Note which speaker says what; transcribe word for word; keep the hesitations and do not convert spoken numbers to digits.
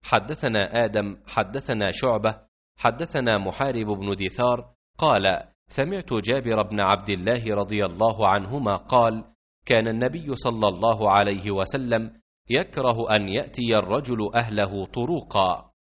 Speaker 1: حدثنا آدم حدثنا شعبة حدثنا محارب بن دثار قال: سمعت جابر بن عبد الله رضي الله عنهما قال: كان النبي صلى الله عليه وسلم يكره أن يأتي الرجل أهله طروقا.